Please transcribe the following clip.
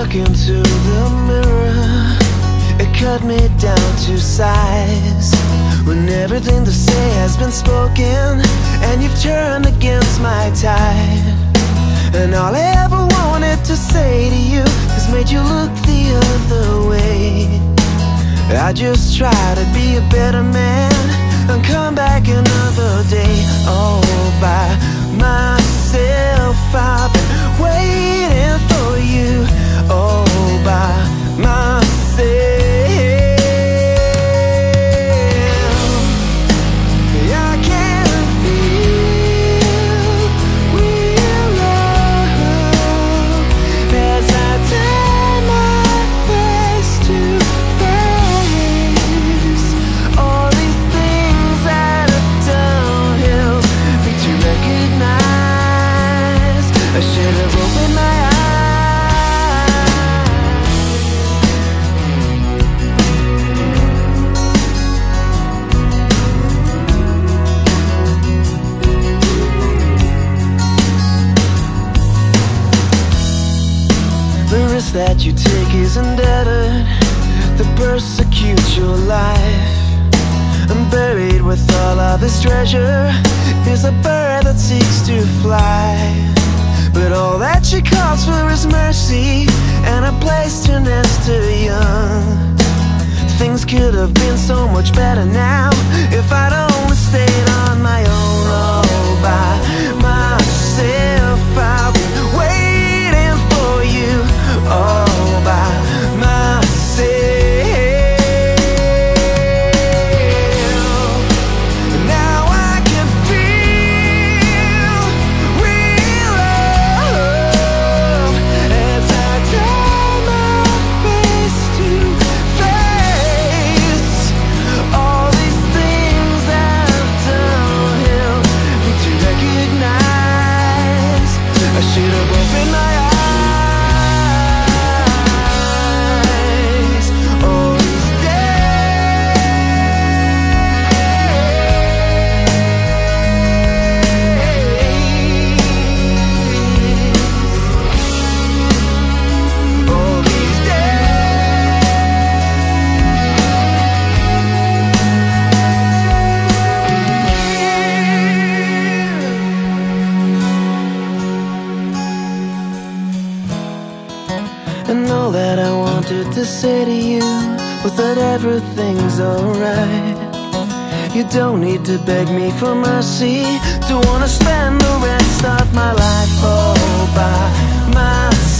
look into the mirror, it cut me down to size. When everything to say has been spoken, and you've turned against my tide. And all I ever wanted to say to you has made you look the other way. I just try to be a better man and come back another day. All by myself, I've been waiting for you. All by myself. I can feel real love as I turn my face to face. All these things that I've done help me to recognize I should have opened my eyes. The risk that you take is indebted to persecute your life. And buried with all of this treasure is a bird that seeks to fly. But all that she calls for is mercy and a place to nest her young. Things could have been so much better now if I'd only stayed on my own. All by myself, I've been waiting for you. All by myself. Now I can feel real love as I turn my face to face. All these things that I've done help me to recognize I should have opened my eyes. All these days. All these And all that I wanted to say to you was that everything's alright. You don't need to beg me for mercy to wanna spend the rest of my life all by myself.